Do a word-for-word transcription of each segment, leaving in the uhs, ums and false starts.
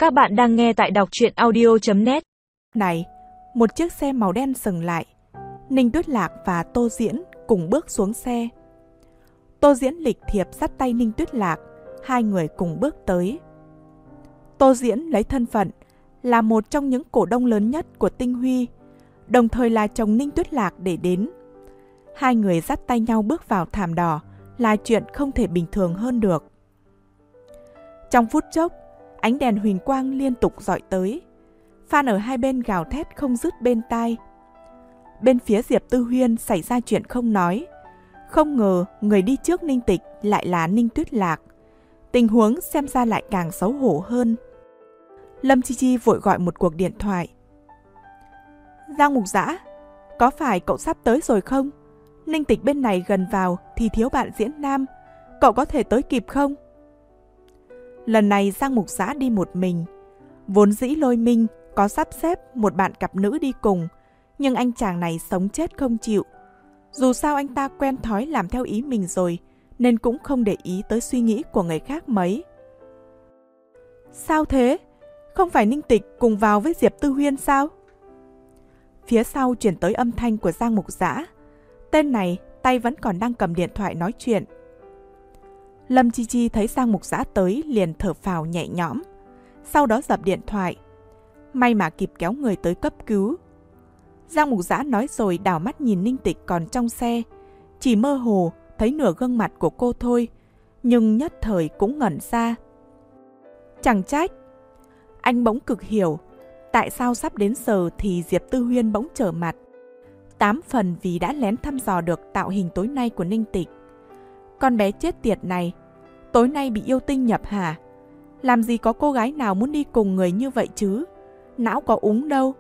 Các bạn đang nghe tại đọc truyện audio chấm net. Này, một chiếc xe màu đen dừng lại. Ninh Tuyết Lạc và Tô Diễn cùng bước xuống xe. Tô Diễn lịch thiệp dắt tay Ninh Tuyết Lạc, hai người cùng bước tới. Tô Diễn lấy thân phận là một trong những cổ đông lớn nhất của Tinh Huy, đồng thời là chồng Ninh Tuyết Lạc để đến. Hai người dắt tay nhau bước vào thảm đỏ là chuyện không thể bình thường hơn được. Trong phút chốc, ánh đèn huỳnh quang liên tục rọi tới. Fan ở hai bên gào thét không dứt bên tai. Bên phía Diệp Tư Huyên xảy ra chuyện không nói. Không ngờ người đi trước Ninh Tịch lại là Ninh Tuyết Lạc. Tình huống xem ra lại càng xấu hổ hơn. Lâm Chi Chi vội gọi một cuộc điện thoại. Giang Mục Dã, có phải cậu sắp tới rồi không? Ninh Tịch bên này gần vào thì thiếu bạn diễn nam. Cậu có thể tới kịp không? Lần này Giang Mục Dã đi một mình. Vốn dĩ Lôi Minh có sắp xếp một bạn cặp nữ đi cùng, nhưng anh chàng này sống chết không chịu. Dù sao anh ta quen thói làm theo ý mình rồi, nên cũng không để ý tới suy nghĩ của người khác mấy. Sao thế? Không phải Ninh Tịch cùng vào với Diệp Tư Huyên sao? Phía sau chuyển tới âm thanh của Giang Mục Dã. Tên này tay vẫn còn đang cầm điện thoại nói chuyện. Lâm Chi Chi thấy Giang Mục Dã tới liền thở phào nhẹ nhõm, sau đó dập điện thoại. May mà kịp kéo người tới cấp cứu. Giang Mục Dã nói rồi đảo mắt nhìn Ninh Tịch còn trong xe, chỉ mơ hồ thấy nửa gương mặt của cô thôi, nhưng nhất thời cũng ngẩn ra. Chẳng trách. Anh bỗng cực hiểu tại sao sắp đến giờ thì Diệp Tư Huyên bỗng trở mặt. Tám phần vì đã lén thăm dò được tạo hình tối nay của Ninh Tịch. Con bé chết tiệt này, tối nay bị yêu tinh nhập hả? Làm gì có cô gái nào muốn đi cùng người như vậy chứ? Não có úng đâu.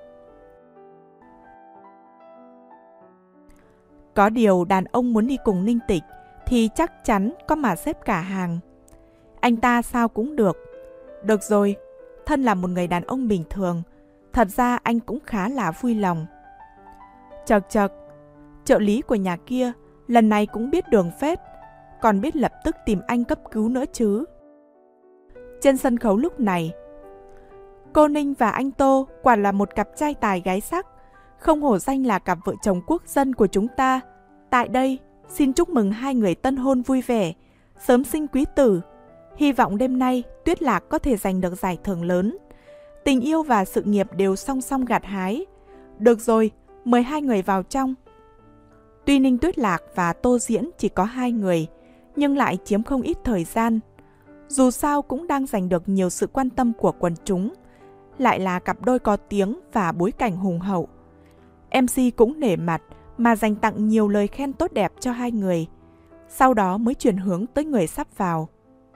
Có điều đàn ông muốn đi cùng Ninh Tịch thì chắc chắn có mà xếp cả hàng. Anh ta sao cũng được. Được rồi, thân là một người đàn ông bình thường, thật ra anh cũng khá là vui lòng. Chật chật, trợ lý của nhà kia lần này cũng biết đường phết, còn biết lập tức tìm anh cấp cứu nữa chứ. Trên sân khấu lúc này, cô Ninh và anh Tô quả là một cặp trai tài gái sắc, không hổ danh là cặp vợ chồng quốc dân của chúng ta. Tại đây, xin chúc mừng hai người tân hôn vui vẻ, sớm sinh quý tử. Hy vọng đêm nay Tuyết Lạc có thể giành được giải thưởng lớn. Tình yêu và sự nghiệp đều song song gặt hái. Được rồi, mời hai người vào trong. Tuy Ninh Tuyết Lạc và Tô Diễn chỉ có hai người, nhưng lại chiếm không ít thời gian. Dù sao cũng đang giành được nhiều sự quan tâm của quần chúng, lại là cặp đôi có tiếng và bối cảnh hùng hậu. em xê cũng nể mặt mà dành tặng nhiều lời khen tốt đẹp cho hai người, sau đó mới chuyển hướng tới người sắp vào.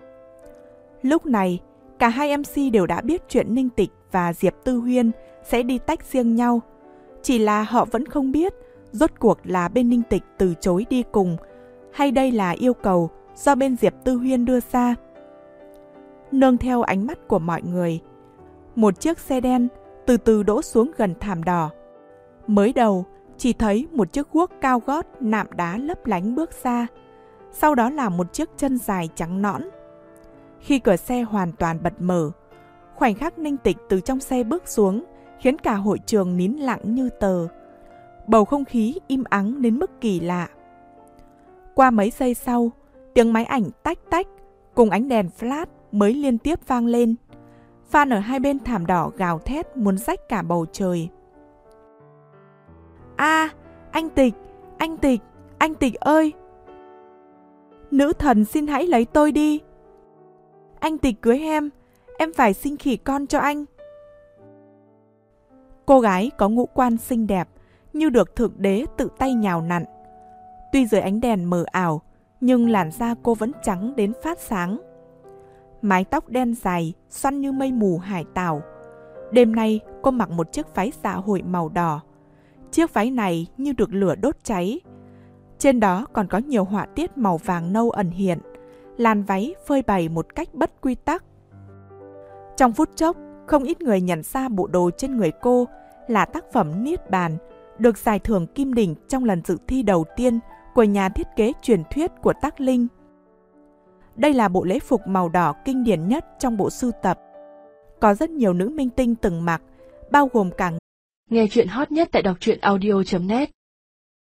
Lúc này, cả hai em xê đều đã biết chuyện Ninh Tịch và Diệp Tư Huyên sẽ đi tách riêng nhau. Chỉ là họ vẫn không biết rốt cuộc là bên Ninh Tịch từ chối đi cùng, hay đây là yêu cầu do bên Diệp Tư Huyên đưa ra. Nương theo ánh mắt của mọi người, một chiếc xe đen từ từ đỗ xuống gần thảm đỏ. Mới đầu, chỉ thấy một chiếc guốc cao gót nạm đá lấp lánh bước ra, sau đó là một chiếc chân dài trắng nõn. Khi cửa xe hoàn toàn bật mở, khoảnh khắc Ninh Tịch từ trong xe bước xuống khiến cả hội trường nín lặng như tờ. Bầu không khí im ắng đến mức kỳ lạ. Qua mấy giây sau, tiếng máy ảnh tách tách cùng ánh đèn flash mới liên tiếp vang lên. Fan ở hai bên thảm đỏ gào thét muốn rách cả bầu trời. A, à, anh Tịch, anh Tịch, anh Tịch ơi! Nữ thần xin hãy lấy tôi đi. Anh Tịch cưới em, em phải sinh khỉ con cho anh. Cô gái có ngũ quan xinh đẹp, như được thượng đế tự tay nhào nặn. Tuy dưới ánh đèn mờ ảo, nhưng làn da cô vẫn trắng đến phát sáng. Mái tóc đen dài, xoăn như mây mù hải tảo. Đêm nay cô mặc một chiếc váy dạ hội màu đỏ. Chiếc váy này như được lửa đốt cháy. Trên đó còn có nhiều họa tiết màu vàng nâu ẩn hiện. Làn váy phơi bày một cách bất quy tắc. Trong phút chốc, không ít người nhận ra bộ đồ trên người cô là tác phẩm Niết Bàn, được giải thưởng Kim Đỉnh trong lần dự thi đầu tiên của nhà thiết kế truyền thuyết của Tác Linh. Đây là bộ lễ phục màu đỏ kinh điển nhất trong bộ sưu tập. có rất nhiều nữ minh tinh từng mặc, bao gồm cả Nghe chuyện hot nhất tại đọc truyện audio chấm net